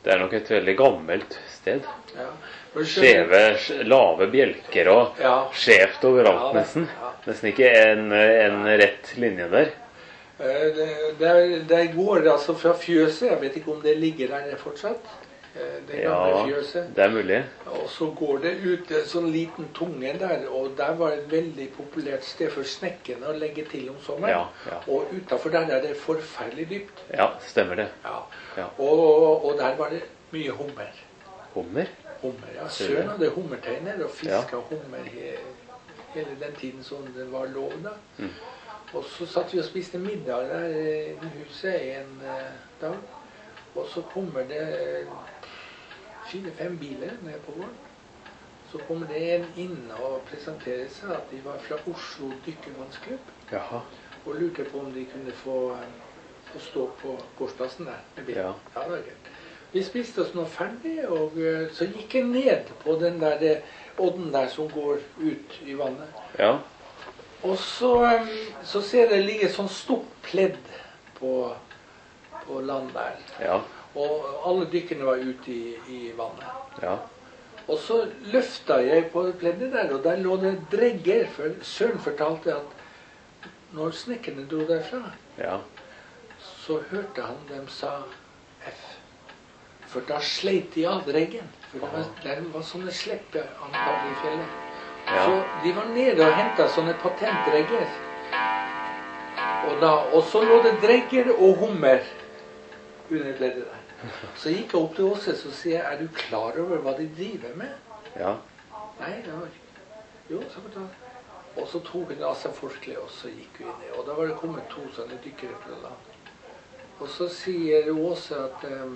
Det er nok et veldig gammelt sted. Ja. Skjeve, lave bjelker og ja. skjevt overalt, Ja, nesten. ja. Nesten ikke en, en rett linje der. Det, det, det går altså fra fjøset, jeg vet ikke om det ligger der fortsatt, det gamle Ja, fjøset. det er mulig. Og så går det ut en sånn liten tunge der, og der var et veldig populært sted for snekkene å legge til om sommeren. Ja, ja. Og utenfor der er det forferdelig dypt. Ja, stemmer det. Ja. Ja. Og, og der var det mye hummer. Hummer? Hummer, ja. Søren hadde hummerteiner og fiska ja. hummer he, hele den tiden som det var lov da. Mm. Og så satt vi og spiste middag der i huset en uh, dag. Og så kommer det fire-fem biler ned på gården. Så kommer det en inn og presenterer seg at de var fra Oslo Dykkermannsklubb. Jaha. Og lurte på om de kunne få, få stå på gårdsplassen der. Med bilen. Ja. Ja, det var greit. Vi spiste oss nå ferdig, og uh, så gikk jeg ned på den der uh, odden der som går ut i vannet. Ja. Og så, um, så ser jeg det ligge sånn stort pledd på, på land der. Ja. Og alle dykkerne var ute i, i vannet. Ja. Og så løfta jeg på pleddet der, og der lå det dregger. For Søren fortalte at når snekkerne dro derfra, Ja. så hørte han dem sa F. For da sleit de av dreggen. For det var, det var sånne slepper antagelig i fjellet. Ja. Så de var nede og henta sånne patentdregger. Og, da, og så lå det dregger og hummer under pleddet der. Så gikk jeg opp til Åse og sier jeg, er du klar over hva de driver med? Ja. Nei, det var ikke. Jo, så fortalte. Og så tok hun av seg forkleet, og så gikk vi ned. Og da var det kommet to sånne dykkere fra land. Og så sier Åse at um,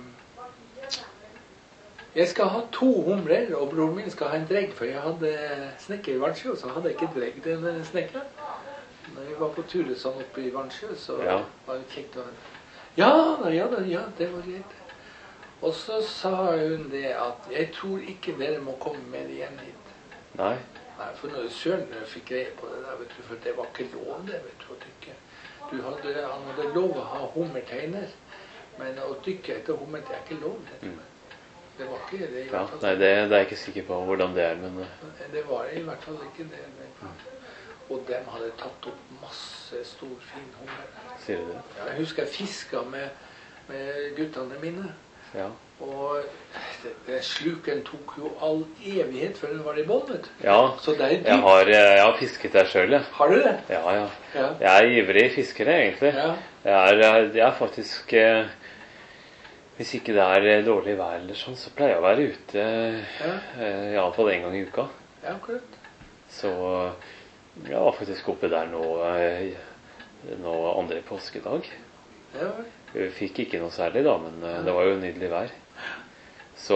jeg skal ha to humrer, og broren min skal ha en dregg, for jeg hadde snekker i Vansjø, så hadde jeg ikke dregg den snekkeren. Når vi var på tur sånn oppe i Vansjø, så Ja. var det kjekt å Ja, da, ja, da, ja, det var greit. Og så sa hun det at jeg tror ikke dere må komme mer igjen hit. Nei. Nei, for når Søren fikk greie på det der, vet du, for det var ikke lov det, vet du, å dykke. Du hadde, han hadde lov å ha hummerteiner, men å dykke etter hummer, det er ikke lov. Det, Mm. det var ikke det i Ja, hvert fall. nei, det, det er jeg ikke sikker på hvordan det er, men uh, Det var i hvert fall ikke det. Men, og dem hadde tatt opp masse stor, fin hummer. sier du det? Ja, jeg husker jeg fisket med, med guttene mine. Ja. Og det, det sluken tok jo all evighet før den var i bånd, vet du. Ja, Så det er dypt. jeg har, jeg har fisket der selv, jeg. Har du det? Ja, ja. Ja. Jeg er ivrig fisker, egentlig. Ja. Jeg er, jeg er faktisk eh, Hvis ikke det er eh, dårlig vær eller sånn, så pleier jeg å være ute Ja. eh, i alle fall en gang i uka. Ja, akkurat. Så jeg var faktisk oppe der nå, eh, nå andre påskedag. Ja, vel. Vi fikk ikke noe særlig da, men eh, det var jo nydelig vær. Så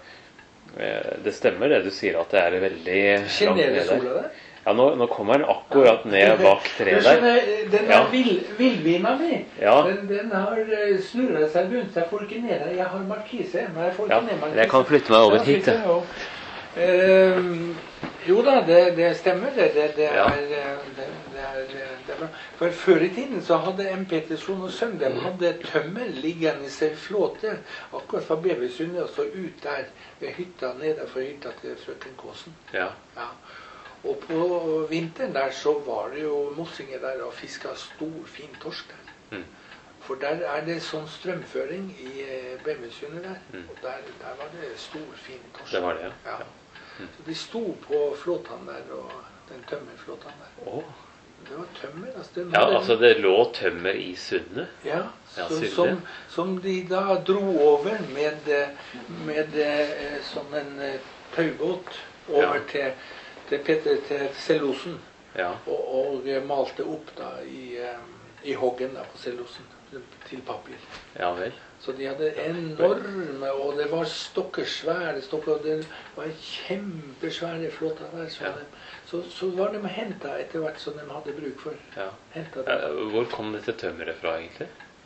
eh, det stemmer det du sier, at det er veldig langt Generer ned der. sola der? Ja, nå, nå kommer den akkurat ned bak Du treet der. skjønner, den der Ja. vill, villvina mi, Ja. den, den har eh, snurret seg rundt, så jeg får ikke ned der. Jeg har markise, men jeg får ikke Ja, ned markise. jeg kan flytte meg over Ja, hit, flytte jeg. meg over. Ehm, jo da, det, det stemmer. Det, det, det, Ja. er, eh, det, det, er, det er bra. For før i tiden så hadde M. Petersson og sønn de hadde tømmer liggende i seg flåte akkurat fra Bevesundet og så ut der ved hytta, nedenfor hytta til frøken Kåsen. Ja. Ja. Og på vinteren der så var det jo mossinger der og fiska stor, fin torsk der. Mm. For der er det sånn strømføring i eh, Bevesundet der. Mm. Og der, der var det stor, fin torsk. Det var det, ja. Ja. Mm. Så de sto på flåtene der, og den tømmerflåtene der. Åh. Det var tømmer, altså. Den Ja, hadde- altså det lå tømmer i sundet. ja, Ja, så, Sylve. som, som de da dro over med, eh, med eh, sånn en eh, taubåt over Ja. til, til Peter til cellulosen. Ja. Og, og eh, malte opp da i, eh, i hoggen da på cellulosen til papir. Ja vel. Så de hadde enorme, og det var stokker, svære stokker, og det var kjempesvære flåter der. Så, Ja. det, så, så var de hentet etter hvert som de hadde bruk for. Ja. Hentet Ja, det. hvor kom dette tømmeret fra, egentlig?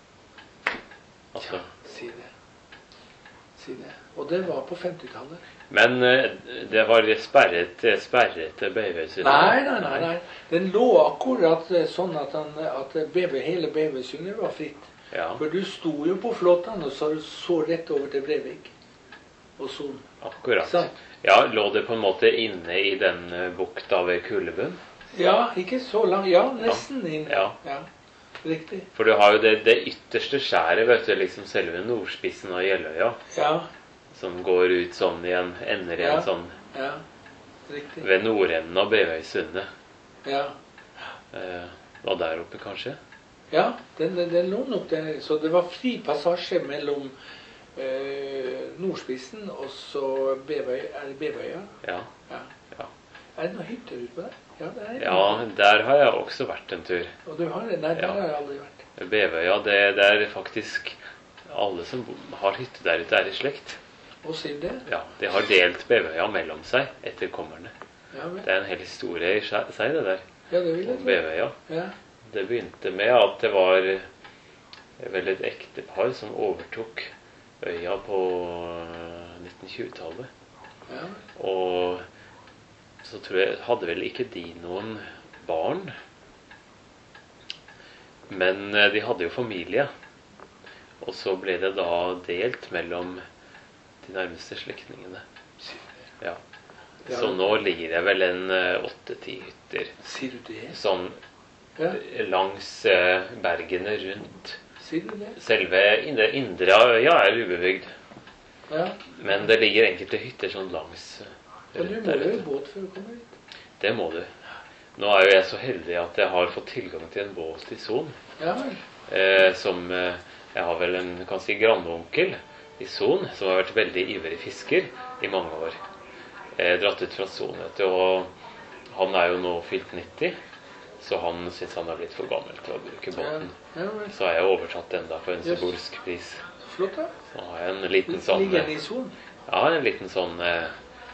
Altså, Si det. Si det. Og det var på femtitallet. men eh, det var sperret, sperret Bevesundet? Nei, nei, nei, nei. Den lå akkurat eh, sånn at, han, at B B, hele Bevesundet var fritt. Ja, For du sto jo på Flåttan, og så så rett over til Brevik og Son. akkurat. Sant? Ja, lå det på en måte inne i den eh, bukta ved Kullebunn? Ja, ikke så langt. Ja, nesten inn. Ja. Ja, riktig. For du har jo det, det ytterste skjæret, vet du, liksom selve nordspissen av Jeløya, Ja, som går ut sånn igjen, ender i Ja. en sånn ja, riktig. ved nordenden av Bevøysundet. Ja, Eh, var der oppe, kanskje? ja den, den lå nok der. Så det var fri passasje mellom eh, nordspissen og så Bevøy, er det Bevøya? Ja. Ja. Ja. Er det noen hytter ute på der? Ja, det er det. Ja, der har jeg også vært en tur. Og du har det? Nei, der Ja. har jeg aldri vært. Bevøya, det, det er faktisk alle som bo- har hytte der ute, er i slekt. Og sier det? Ja, de har delt Bevøya mellom seg, etterkommerne. Ja, vel. Det er en hel historie i seg, seg, det der, Ja, det vil jeg om tro. Bevøya. Ja, Det begynte med at det var vel et ektepar som overtok øya på nittenhundre-tallet. ja. Og så tror jeg, hadde vel ikke de noen barn. Men eh, de hadde jo familie. Og så ble det da delt mellom de nærmeste slektningene. Ja. Ja. Så nå ligger det vel en eh, åtte-ti hytter Sier du det? sånn Ja, langs eh, bergene rundt. sier du det? Selve indre, indre av øya er ubebygd. Ja. Men det ligger enkelte hytter sånn langs eh, Og du rundt må der. jo vet i du. båt for å komme hit. Det må du. Nå er jo jeg så heldig at jeg har fått tilgang til en båt i Son. Ja vel. Eh, som eh, Jeg har vel en kan si grandonkel i Son som har vært veldig ivrig fisker i mange år. Eh, dratt ut fra Son, vet du. Og han er jo nå fylt nitti, så han syns han er blitt for gammel til å bruke Ja, båten. ja vel. Så har jeg overtatt den da for en Yes. symbolsk pris. Flott, da. Så har jeg en liten sånn Ligger den eh, i Son? Ja, en liten sånn eh,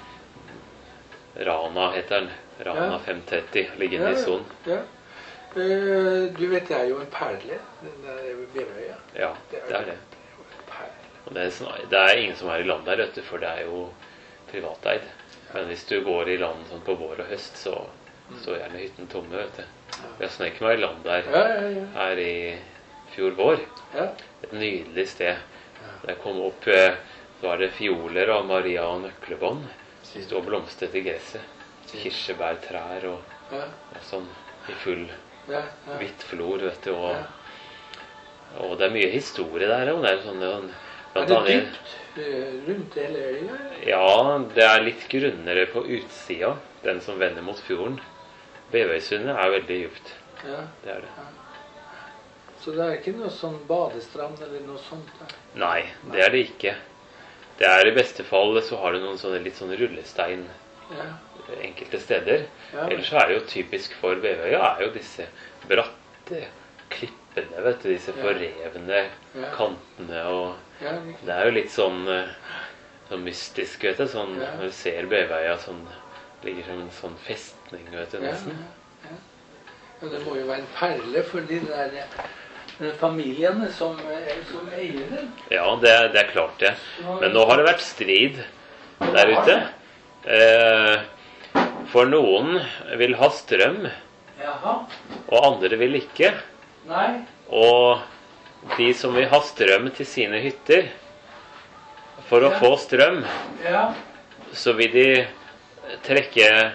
Rana heter den. Rana Ja. fem tretti liggende i Son. Ja. Eh, du vet, det er jo en perle, den der Bevøya. Ja, det er det. jo en perle. Og det er, snar- det er ingen som er i land der, vet du, for det er jo privateid. Men hvis du går i land sånn på vår og høst, så står gjerne hytten tomme, vet du. Jeg snek meg i land der Ja, ja, ja. her i fjor vår. ja. Et nydelig sted. Da jeg kom opp, eh, så var det fioler og Maria og nøklebånd. De sto og blomstret i gresset. Kirsebærtrær og, ja. og sånn i full ja, ja. hvitt flor, vet du. Og, Ja. og det er mye historie der. Og det er sånn, Er blant det annet- dypt eh, rundt hele øya? Ja, det er litt grunnere på utsida, den som vender mot fjorden. Bevøysundet er veldig dypt. Ja. Det er det. Så det er ikke noe sånn badestrand eller noe sånt der? Nei, det er det ikke. Det er i beste fall så har du noen sånne litt sånn rullestein Ja. enkelte steder. Ja. Ellers så er det jo typisk for Bevøya er jo disse bratte klippene, vet du. Disse Ja. forrevne Ja. kantene og Ja, riktig. det er jo litt sånn, eh, sånn mystisk, vet du. Sånn, Ja. når du ser Bevøya sånn, ligger som en sånn festning, vet du, Ja, nesten. ja, ja. Ja, det må jo være en perle for de der eh, familiene som, eh, som eier den. Ja, det, er- det er klart det. Men nå har det vært strid der ute. Eh, for noen vil ha strøm, Jaha. og andre vil ikke. Nei. Og de som vil ha strøm til sine hytter, for å Ja. få strøm, Ja. så vil de trekke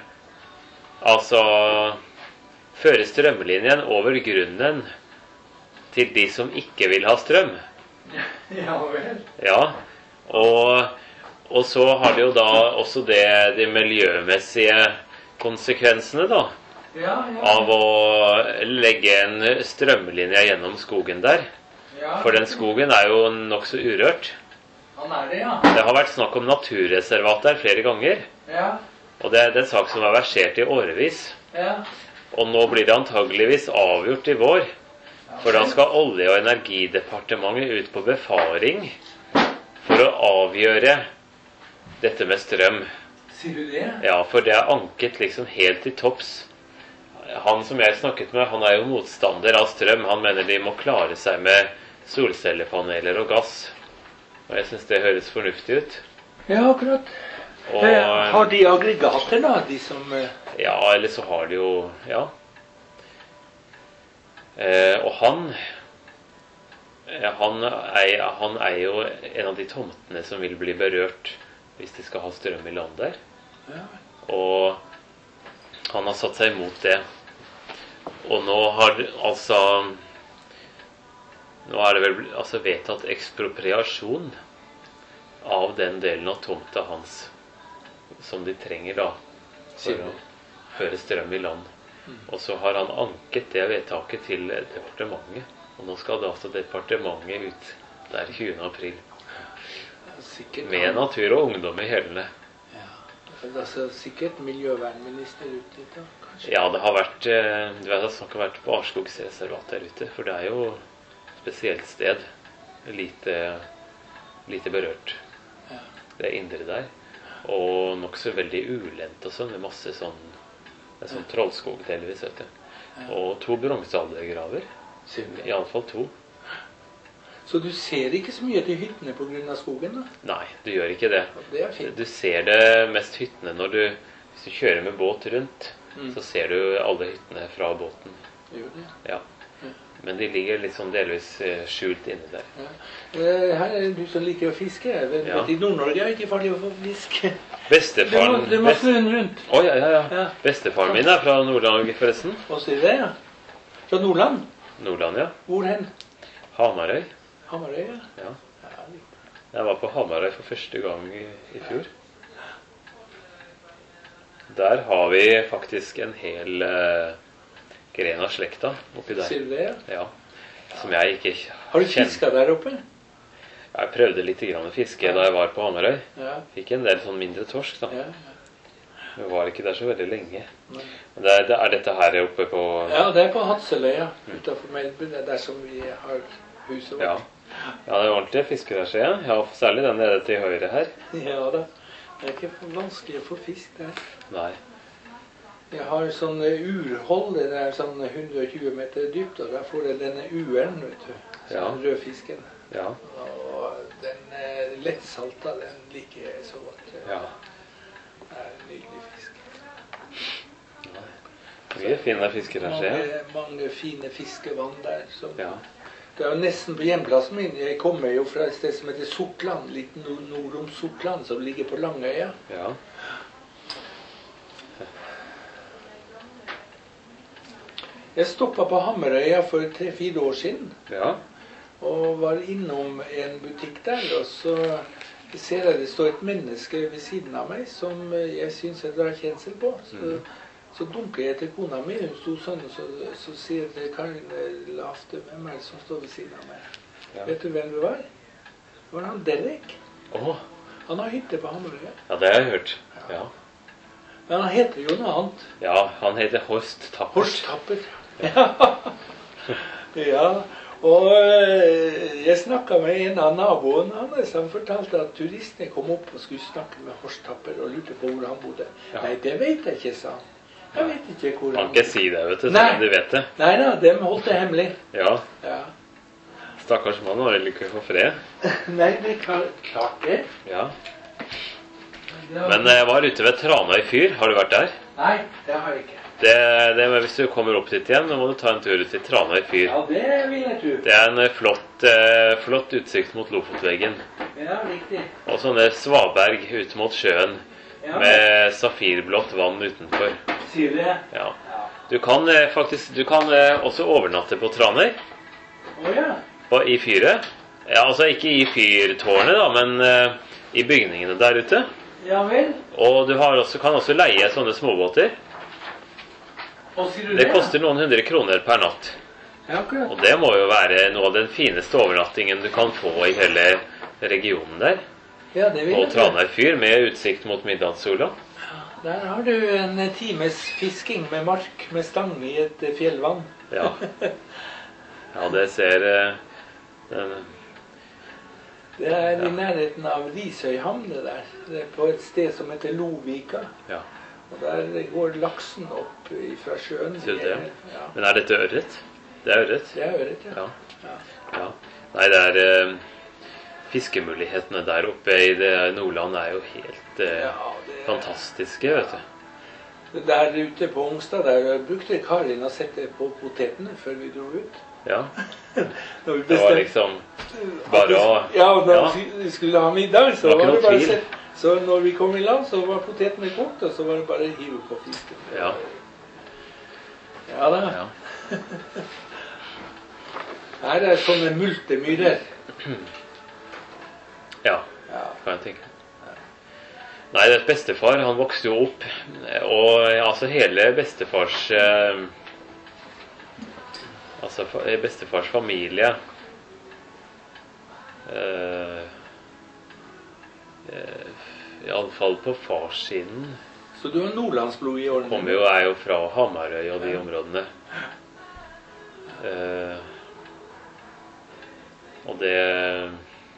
Altså føre strømlinjen over grunnen til de som ikke vil ha strøm. Ja vel. Ja, og, og så har det jo da også det, de miljømessige konsekvensene da, Ja, ja. av å legge en strømlinje gjennom skogen der. ja. For den skogen er jo nokså urørt. Han er det, ja. Det har vært snakk om naturreservat der flere ganger, Ja. og det, det er en sak som har versert i årevis. Ja. Og nå blir det antageligvis avgjort i vår, for da skal Olje- og energidepartementet ut på befaring for å avgjøre dette med strøm. Sier du det? Ja, for det er anket liksom helt til topps. Han som jeg snakket med, han er jo motstander av strøm. Han mener de må klare seg med solcellepaneler og gass. Og jeg synes det høres fornuftig ut. Ja, akkurat. Og, Eh, har de aggregater, da, de som eh, ja, eller så har de jo, ja. Eh, og han, Ja, han, er, han er jo en av de tomtene som vil bli berørt hvis de skal ha strøm i land der. Ja. Og han har satt seg imot det. Og nå har altså Nå er det vel altså vedtatt ekspropriasjon av den delen av tomta hans som de trenger da for å føre strøm i land. Og så har han anket det vedtaket til departementet. Og nå skal da altså departementet ut der tjuende april. Sikkert, med natur og ungdom i hælene. Ja. Det er så sikkert miljøvernminister ute da, kanskje? Ja, det har vært du vet, det har ikke vært barskogsreservat der ute, for det er jo et spesielt sted. Lite, lite berørt. Ja. Det er indre der. Og nok så veldig ulendt og sånn, med masse sånn, en sånn trollskog delvis, vet du. Ja. Og to bronsealdergraver. I alle fall to. Så du ser ikke så mye til hyttene på grunn av skogen da? Nei, du gjør ikke det. Det er fint. Du ser det mest hyttene når du, hvis du kjører med båt rundt, mm. så ser du alle hyttene fra båten. Gjør det? Ja. Ja. Men de ligger litt sånn delvis skjult inni der. Ja. Her er du som liker å fiske. Vet, ja. I Nord-Norge er det ikke farlig å få fisk. Bestefaren... Du må, må snu den rundt. Å, oh, ja, ja, ja, ja. Bestefaren min er fra Nord-Norge, forresten. Hva sier det, ja? Fra Nordland? Nordland, ja. Hvor hen? Hamarøy. Hamarøy, ja. Ja. Jeg var på Hamarøy for første gang i, i fjor. Der har vi faktisk en hel uh, gren av slekta oppi der. Sier du det, ja? Ja. Som jeg ikke kjenner. Har du fisket der oppe? Jeg prøvde litt grann å fiske da jeg var på Hamarøy. Ja. Fikk en del sånn mindre torsk da. Ja, ja. Vi var ikke der så veldig lenge. Men det er, det er dette her oppe på... Ja, det er på Hadseløya, utenfor Melbu. Det er der som vi har huset vårt. Ja. Ja, det er ordentlig fiske der, sier jeg. Ja, særlig den nede til høyre her. Ja da. Det er ikke vanskelig å få fisk der. Nei. Jeg har sånne urhold, det er sånn hundre og tjue meter dypt, og der får jeg denne ueren, vet du. Sånn ja. Rødfisken. Ja. Og den er lettsalta, den liker jeg så godt. Ja. Det er en nydelig fisk. Ja. Mye fine fisker her, sier jeg. Mange, mange fine fiskevann der. Som, ja. Det er jo nesten på hjemplassen min. Jeg kommer jo fra et sted som heter Sortland, litt nord, nord om Sortland, som ligger på Langøya. Ja. Jeg stoppet på Hamarøya for tre-fire år siden. Ja. Og var innom en butikk der, og så ser jeg det står et menneske ved siden av meg som jeg synes jeg drar kjensel på. Så, mm. så dunker jeg til kona mi, hun sto sånn, og så, så sier det Karin lavte, hvem er det som står ved siden av meg? Ja. Vet du hvem det var? Det var han Derek. Oh. Han har hytte på Hamarøya. Ja, det har jeg hørt. Ja. Ja. Men han heter jo noe annet. Ja, han heter Horst Tappert. Horst Tappert. Ja. Ja. Og jeg snakket med en av naboen hans, han fortalte at turistene kom opp og skulle snakke med Horst Tappert og lurte på hvor han bodde. Ja. Nei, det vet jeg ikke, sa han. Jeg vet ikke hvor han bodde. Han kan ikke si det, vet du, så du vet det. Nei da, dem holdt det hemmelig. Ja. Ja. Stakkars mann var vel ikke for fred. Nei, det er klart det. Ja. Men jeg var ute ved Tranøy fyr, har du vært der? Nei, det har jeg ikke. Det, det, hvis du kommer opp dit igjen, nå må du ta en tur ut til Tranøy fyr. Ja, det vil jeg tro. Det er en flott, eh, flott utsikt mot Lofotveggen. Ja, riktig. Og sånne svaberg ut mot sjøen, ja, med safirblått vann utenfor. Sier du det? Ja. Du kan eh, faktisk, du kan eh, også overnatte på Tranøy. Å ja. På, I fyret. Ja, altså ikke i fyrtårnet da, men eh, i bygningene der ute. Ja vel. Og du har også, kan også leie sånne småbåter. Det, det koster noen hundre kroner per natt. Ja, akkurat. Og det må jo være noe av den fineste overnattingen du kan få i hele regionen der. Ja, det vil jeg. På Tranøy fyr med utsikt mot middagssola. Ja, der har du en times fisking med mark med stang i et fjellvann. Ja. Ja, det ser uh, den. Det er i nærheten av Risøyhamn det der. Det er på et sted som heter Lovika. Ja. Og der går laksen opp fra sjøen. Ja. Men er dette ørret? Det er ørret? Det er ørret, ja. Ja. Ja. Nei, det er eh, fiskemulighetene der oppe i det Nordland er jo helt eh, ja, det er, fantastiske, vet du. Der ute på Ongstad, der brukte Karin å sette på potetene før vi dro ut. Ja. Når vi Det var liksom bare å Ja, og når Ja. vi skulle ha middag, så Det var ikke var det noe bare tvil. sett. Så når vi kom i land, så var potetene kokt, og så var det bare å hive på fisken. Ja. Ja da. Ja. Her er sånne multemyrer. Ja, Ja. kan jeg tenke. Nei, det er bestefar, han vokste jo opp, og altså hele bestefars eh, Altså fa- bestefars familie eh, eh, i alle fall på farssiden Så du har nordlandsblod i årene? kommer jo, er jo fra Hamarøy og de områdene. Eh, og det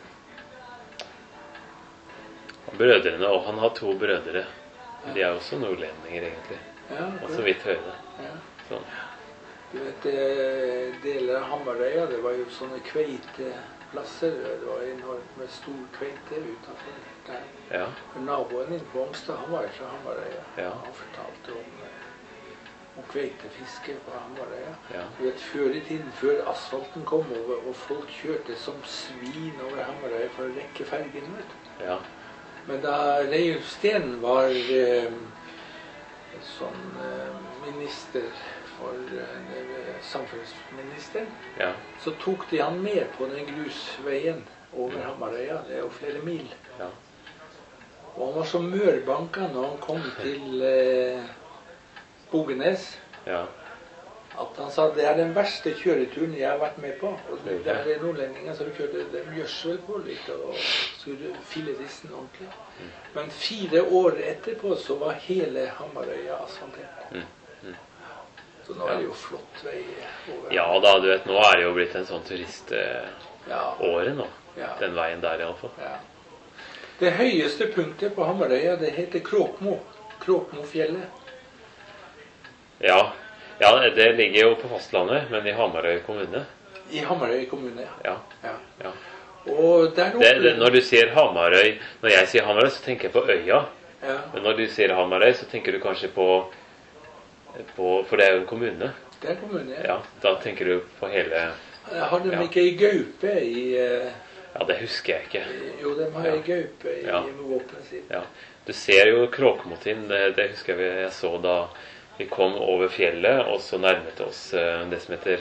og brødrene, og han har to brødre. De er også nordlendinger, egentlig. Ja, Og så vidt høyde. ja. Sånn. Du vet, eh, deler av Hamarøya, det var jo sånne kveiteplasser. Det var enormt med stor kveite utenfor der. Ja, For naboen min på Ongstad, han var jo fra Hamarøya. Ja. Han fortalte om, eh, om kveitefiske på Hamarøya. ja, Du vet, før i tiden, før asfalten kom over, og folk kjørte som svin over Hamarøya for å rekke fergen, vet du. ja, Men da Reiulf Steen var eh, sånn eh, minister for eh, samfunnsministeren, ja, så tok de han med på den grusveien over Hamarøya. Det er jo flere mil. ja, Og han var så mørbanka når han kom til eh, Bogenes, ja, at han sa det er den verste kjøreturen jeg har vært med på. Og Det er det er nordlendinger som kjørte dem gjødsel på litt og skulle fille risten ordentlig. Mm. Men fire år etterpå så var hele Hamarøya asfaltert. Mm, mm. Så nå er det jo flott vei over. ja da, du vet, nå er det jo blitt en sånn turiståre Ja, nå. ja, Den veien der, i alle fall. ja. Det høyeste punktet på Hamarøya, det heter Kråkmo. Kråkmofjellet. Ja, ja, det ligger jo på fastlandet, men i Hamarøy kommune. I Hamarøy kommune, ja. Ja, ja. ja. Og der oppe... Det, det, når du sier Hamarøy, når jeg sier Hamarøy, så tenker jeg på øya. Ja, Men når du sier Hamarøy, så tenker du kanskje på, på for det er jo en kommune. det er kommune, ja. Ja, da tenker du på hele Har de Ja. ikke ei gaupe i... eh, Ja, det husker jeg ikke. Jo, de har Ja. ei gaupe i Ja. våpenet sitt. Ja. Du ser jo Kråkmotind, det, det husker jeg jeg så da vi kom over fjellet, og så nærmet oss eh, det som heter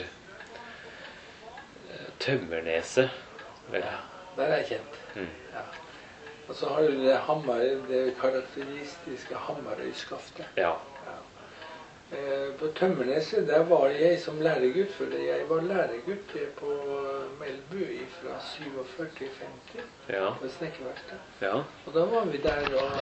eh, Tømmerneset. Vel? Ja, der er jeg kjent. Mm. Ja. Og så har du det, hammer, det karakteristiske Hamarøyskaftet. Ja. Eh, På Tømmerneset der var jeg som læregutt, for jeg var læregutt på Melbu fra syvogførti til femti Ja. på snekkerverksted. Ja. Og da var vi der og